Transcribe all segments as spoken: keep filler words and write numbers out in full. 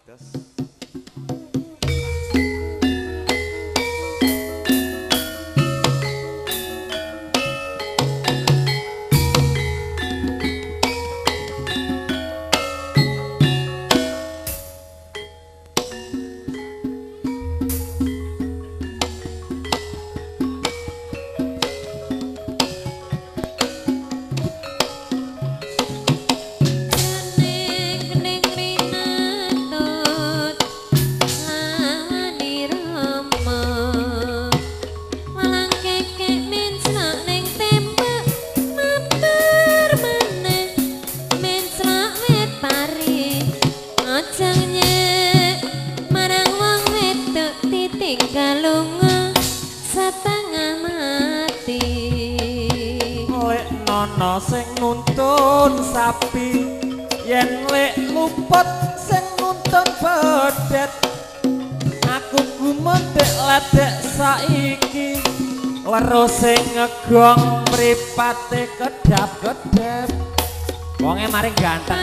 Sing nuntun sapi yen lek luput sing nuntun bedet aku gumedhek ledek saiki weruh sing ngegong mripate kedap-kedap wonge mari ganteng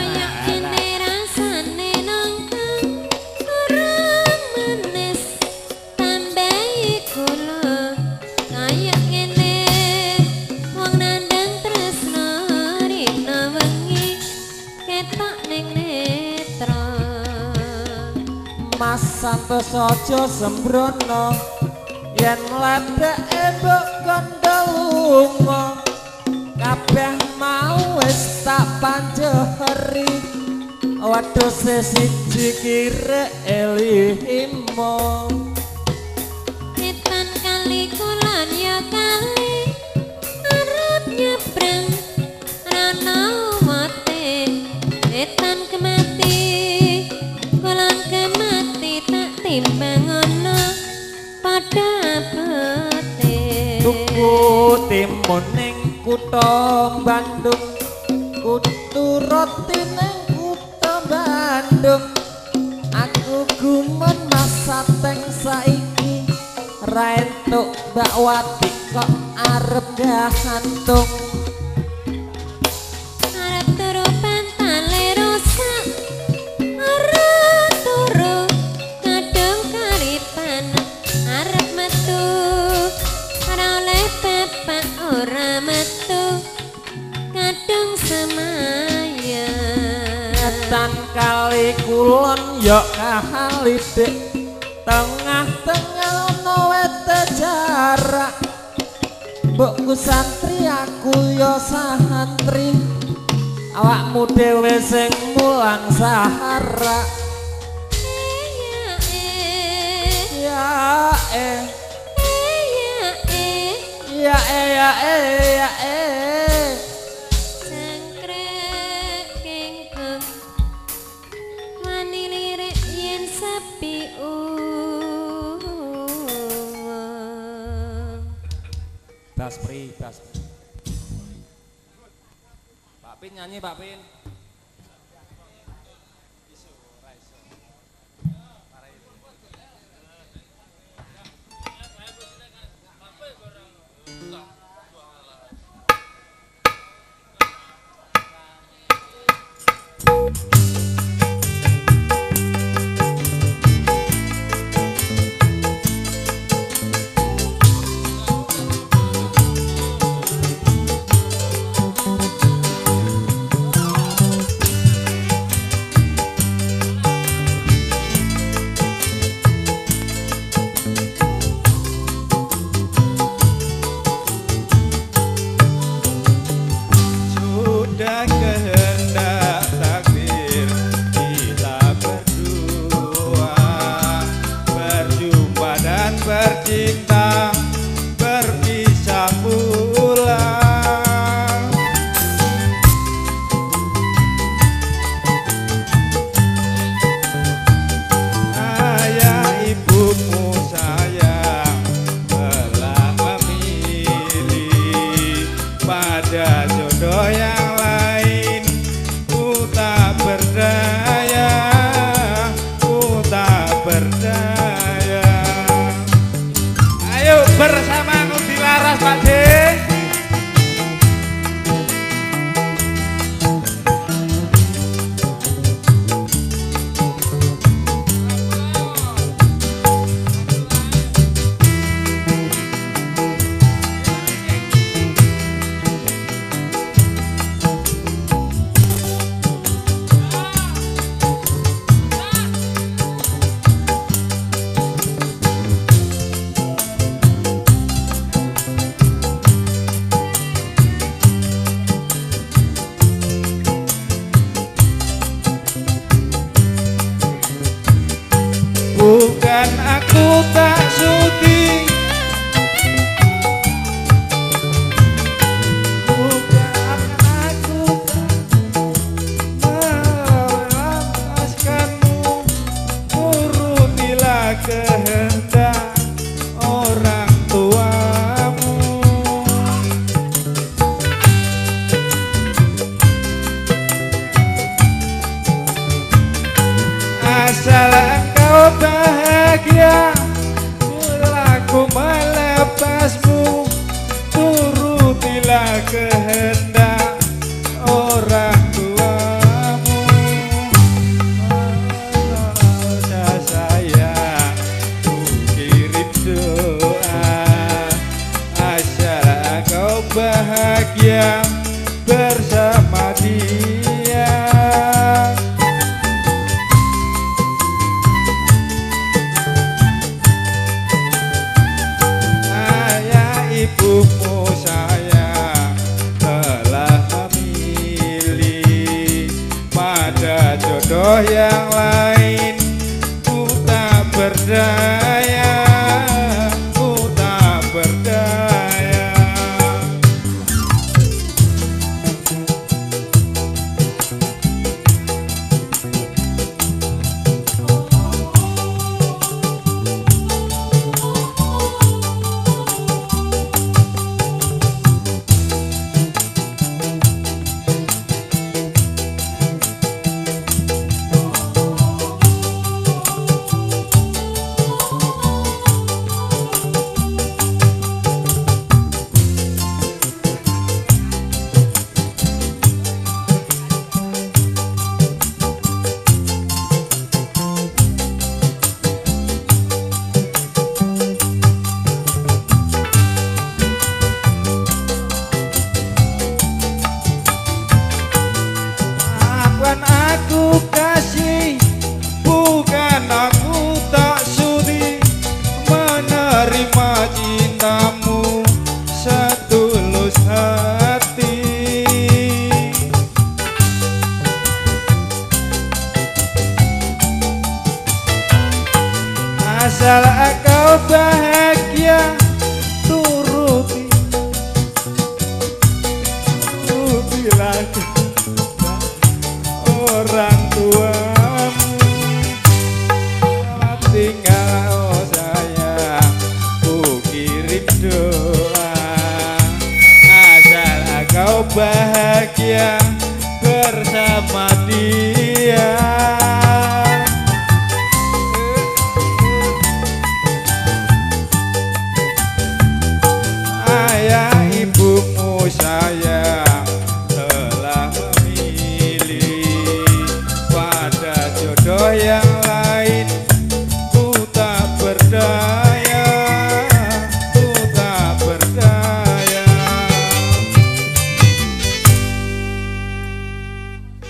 santos aja sembrono yen ledeke mbok kandha lunga kabeh mau wis tak panjeri wedhuse siji kirek elihimo etan kali kulon ya kali arep nyebrang rana mate etan kemati kulon kemati timbang ana padha pete tuku timun ning kutha Bandung kutu roti ning kutha Bandung aku gumen masa teng saiki ra entuk bakwati kok arep gantung arep turu pantale rusak arep turu arep metu ora oleh pepak ora metu kadung semaya etan kali kulon ya kali dik tengah-tengah ana wete jarak mbokku santri aku ya santri awakmu dhewe sing mulang sahara ya eh ya eh ya eh ya eh cangkrek kengkong wani lirik yen sepi uwong das pri das Pak Pin nyanyi Pak Pin kehendak orang tuamu. Asal engkau bahagia, aku melepasmu. Turutilah kehendak orang tuamu. Oh, sayang, ku kirim doa, asal engkau bahagia bersama dia. Ibumu sayang telah memilih pada jodoh yang lain. Ku tak berdaya, ku tak berdaya. Aku kasih, bukan aku tak sudi menerima cintamu setulus hati. Asal kau bahagia,